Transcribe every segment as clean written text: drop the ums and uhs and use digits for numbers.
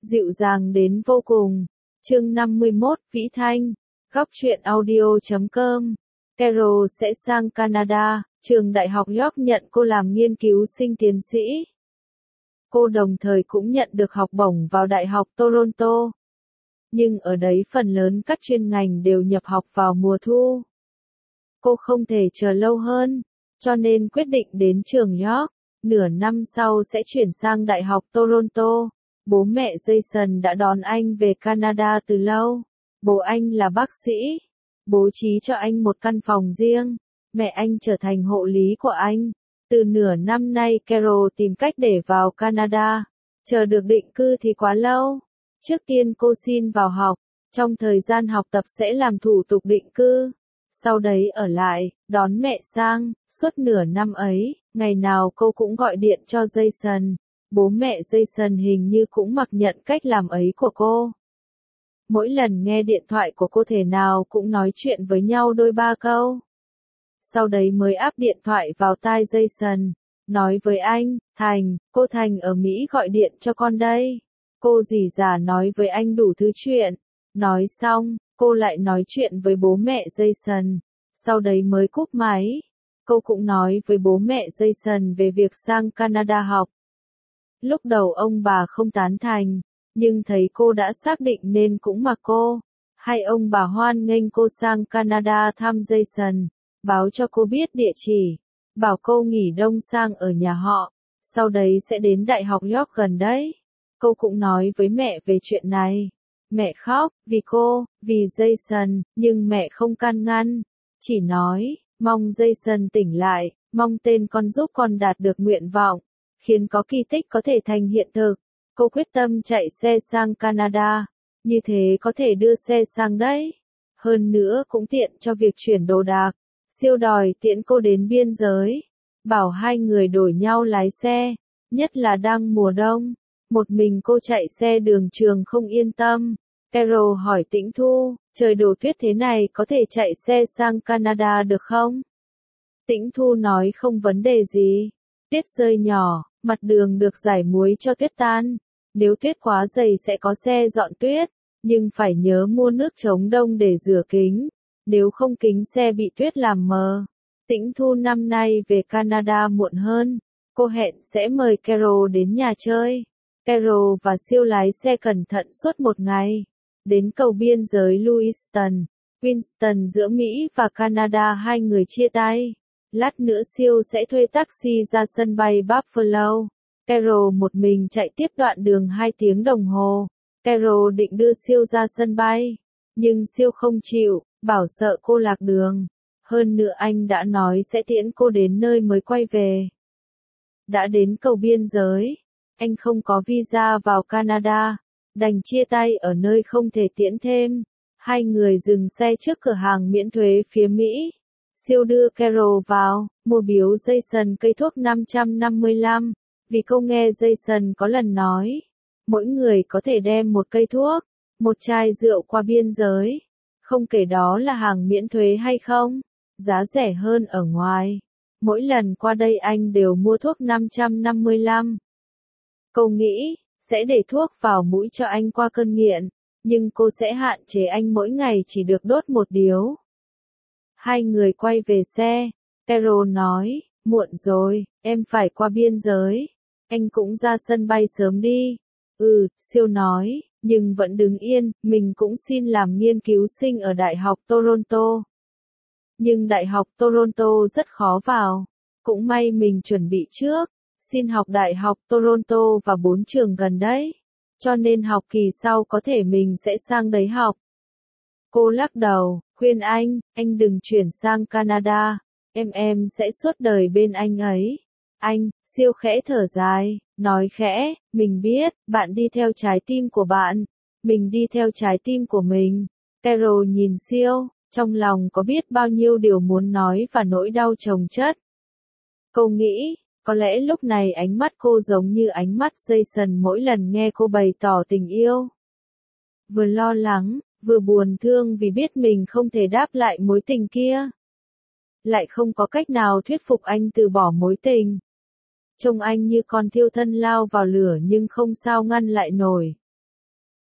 dịu dàng đến vô cùng. Chương 51, Vĩ Thanh, Góc truyện audio.com. Carol sẽ sang Canada, trường đại học York nhận cô làm nghiên cứu sinh tiến sĩ. Cô đồng thời cũng nhận được học bổng vào Đại học Toronto. Nhưng ở đấy phần lớn các chuyên ngành đều nhập học vào mùa thu. Cô không thể chờ lâu hơn, cho nên quyết định đến trường York. Nửa năm sau sẽ chuyển sang Đại học Toronto. Bố mẹ Jason đã đón anh về Canada từ lâu. Bố anh là bác sĩ, bố trí cho anh một căn phòng riêng. Mẹ anh trở thành hộ lý của anh. Từ nửa năm nay Carol tìm cách để vào Canada. Chờ được định cư thì quá lâu. Trước tiên cô xin vào học. Trong thời gian học tập sẽ làm thủ tục định cư. Sau đấy ở lại, đón mẹ sang. Suốt nửa năm ấy, ngày nào cô cũng gọi điện cho Jason. Bố mẹ Jason hình như cũng mặc nhận cách làm ấy của cô. Mỗi lần nghe điện thoại của cô thể nào cũng nói chuyện với nhau đôi ba câu. Sau đấy mới áp điện thoại vào tai Jason. Nói với anh, Thành, cô Thành ở Mỹ gọi điện cho con đây. Cô rỉ rả nói với anh đủ thứ chuyện. Nói xong, cô lại nói chuyện với bố mẹ Jason. Sau đấy mới cúp máy. Cô cũng nói với bố mẹ Jason về việc sang Canada học. Lúc đầu ông bà không tán thành, nhưng thấy cô đã xác định nên cũng mặc cô. Hai ông bà hoan nghênh cô sang Canada thăm Jason, báo cho cô biết địa chỉ, bảo cô nghỉ đông sang ở nhà họ, sau đấy sẽ đến Đại học York gần đấy. Cô cũng nói với mẹ về chuyện này. Mẹ khóc, vì cô, vì Jason, nhưng mẹ không can ngăn, chỉ nói, mong Jason tỉnh lại, mong tên con giúp con đạt được nguyện vọng, khiến có kỳ tích có thể thành hiện thực. Cô quyết tâm chạy xe sang Canada, như thế có thể đưa xe sang đấy. Hơn nữa cũng tiện cho việc chuyển đồ đạc. Siêu đòi tiễn cô đến biên giới, bảo hai người đổi nhau lái xe, nhất là đang mùa đông. Một mình cô chạy xe đường trường không yên tâm. Carol hỏi Tĩnh Thu, trời đổ tuyết thế này có thể chạy xe sang Canada được không? Tĩnh Thu nói không vấn đề gì. Tuyết rơi nhỏ, mặt đường được rải muối cho tuyết tan. Nếu tuyết quá dày sẽ có xe dọn tuyết, nhưng phải nhớ mua nước chống đông để rửa kính. Nếu không kính xe bị tuyết làm mờ. Tĩnh Thu năm nay về Canada muộn hơn. Cô hẹn sẽ mời Carol đến nhà chơi. Carol và Siêu lái xe cẩn thận suốt một ngày. Đến cầu biên giới Lewiston, Winston giữa Mỹ và Canada hai người chia tay. Lát nữa Siêu sẽ thuê taxi ra sân bay Buffalo. Carol một mình chạy tiếp đoạn đường 2 tiếng đồng hồ. Carol định đưa Siêu ra sân bay. Nhưng Siêu không chịu, bảo sợ cô lạc đường. Hơn nữa anh đã nói sẽ tiễn cô đến nơi mới quay về. Đã đến cầu biên giới, anh không có visa vào Canada, đành chia tay ở nơi không thể tiễn thêm. Hai người dừng xe trước cửa hàng miễn thuế phía Mỹ. Siêu đưa Carol vào, mua biếu Jason cây thuốc 555, vì cô nghe Jason có lần nói, mỗi người có thể đem một cây thuốc, một chai rượu qua biên giới, không kể đó là hàng miễn thuế hay không, giá rẻ hơn ở ngoài. Mỗi lần qua đây anh đều mua thuốc 555. Cô nghĩ, sẽ để thuốc vào mũi cho anh qua cơn nghiện, nhưng cô sẽ hạn chế anh mỗi ngày chỉ được đốt một điếu. Hai người quay về xe. Carol nói, muộn rồi, em phải qua biên giới. Anh cũng ra sân bay sớm đi. Siêu nói, nhưng vẫn đứng yên, mình cũng xin làm nghiên cứu sinh ở Đại học Toronto. Nhưng Đại học Toronto rất khó vào. Cũng may mình chuẩn bị trước, xin học Đại học Toronto và 4 trường gần đấy. Cho nên học kỳ sau có thể mình sẽ sang đấy học. Cô lắc đầu, khuyên anh đừng chuyển sang Canada, em sẽ suốt đời bên anh ấy. Anh, Siêu khẽ thở dài, nói khẽ, mình biết, bạn đi theo trái tim của bạn, mình đi theo trái tim của mình. Carol nhìn Siêu, trong lòng có biết bao nhiêu điều muốn nói và nỗi đau chồng chất. Cô nghĩ, có lẽ lúc này ánh mắt cô giống như ánh mắt Jason mỗi lần nghe cô bày tỏ tình yêu. Vừa lo lắng, vừa buồn thương vì biết mình không thể đáp lại mối tình kia. Lại không có cách nào thuyết phục anh từ bỏ mối tình. Trông anh như con thiêu thân lao vào lửa nhưng không sao ngăn lại nổi.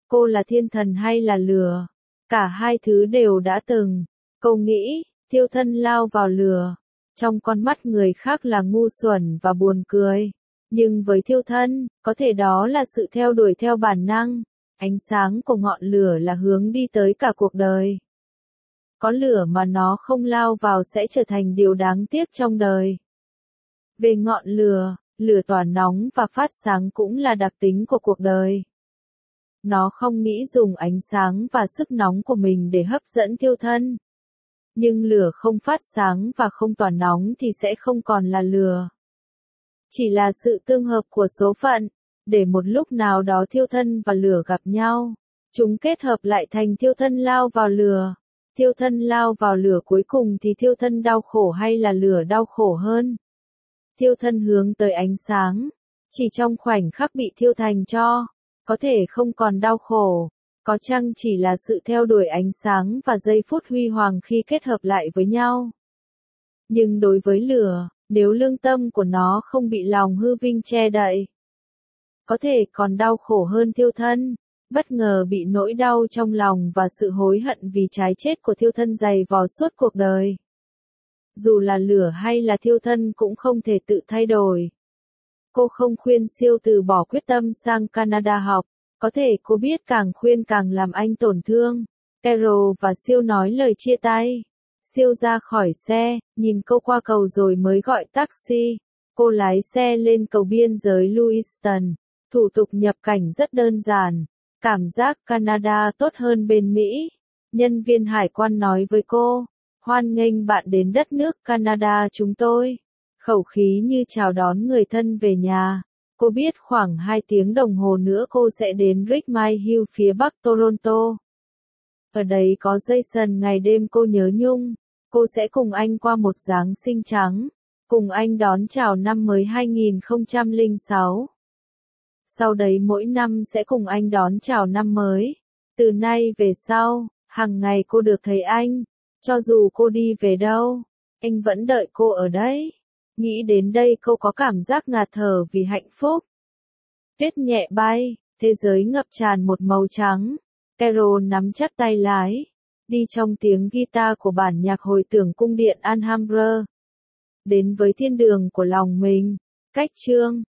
Cô là thiên thần hay là lửa? Cả hai thứ đều đã từng. Cô nghĩ, thiêu thân lao vào lửa. Trong con mắt người khác là ngu xuẩn và buồn cười. Nhưng với thiêu thân, có thể đó là sự theo đuổi theo bản năng. Ánh sáng của ngọn lửa là hướng đi tới cả cuộc đời. Có lửa mà nó không lao vào sẽ trở thành điều đáng tiếc trong đời. Về ngọn lửa, lửa tỏa nóng và phát sáng cũng là đặc tính của cuộc đời. Nó không nghĩ dùng ánh sáng và sức nóng của mình để hấp dẫn thiêu thân. Nhưng lửa không phát sáng và không tỏa nóng thì sẽ không còn là lửa. Chỉ là sự tương hợp của số phận, để một lúc nào đó thiêu thân và lửa gặp nhau. Chúng kết hợp lại thành thiêu thân lao vào lửa. Thiêu thân lao vào lửa cuối cùng thì thiêu thân đau khổ hay là lửa đau khổ hơn? Thiêu thân hướng tới ánh sáng. Chỉ trong khoảnh khắc bị thiêu thành tro, có thể không còn đau khổ. Có chăng chỉ là sự theo đuổi ánh sáng và giây phút huy hoàng khi kết hợp lại với nhau. Nhưng đối với lửa, nếu lương tâm của nó không bị lòng hư vinh che đậy, có thể còn đau khổ hơn thiêu thân. Bất ngờ bị nỗi đau trong lòng và sự hối hận vì trái chết của thiêu thân dày vò suốt cuộc đời. Dù là lửa hay là thiêu thân cũng không thể tự thay đổi. Cô không khuyên Siêu từ bỏ quyết tâm sang Canada học. Có thể cô biết càng khuyên càng làm anh tổn thương. Carol và Siêu nói lời chia tay. Siêu ra khỏi xe, nhìn cô qua cầu rồi mới gọi taxi. Cô lái xe lên cầu biên giới Lewiston. Thủ tục nhập cảnh rất đơn giản. Cảm giác Canada tốt hơn bên Mỹ. Nhân viên hải quan nói với cô, hoan nghênh bạn đến đất nước Canada chúng tôi. Khẩu khí như chào đón người thân về nhà. Cô biết khoảng 2 tiếng đồng hồ nữa cô sẽ đến Richmond Hill phía bắc Toronto. Ở đấy có Jason ngày đêm cô nhớ nhung. Cô sẽ cùng anh qua một Giáng sinh trắng. Cùng anh đón chào năm mới 2006. Sau đấy mỗi năm sẽ cùng anh đón chào năm mới. Từ nay về sau, hàng ngày cô được thấy anh. Cho dù cô đi về đâu, anh vẫn đợi cô ở đấy. Nghĩ đến đây cô có cảm giác ngạt thở vì hạnh phúc. Tuyết nhẹ bay, thế giới ngập tràn một màu trắng. Carol nắm chắc tay lái, đi trong tiếng guitar của bản nhạc hồi tưởng cung điện Alhambra. Đến với thiên đường của lòng mình. Cách chương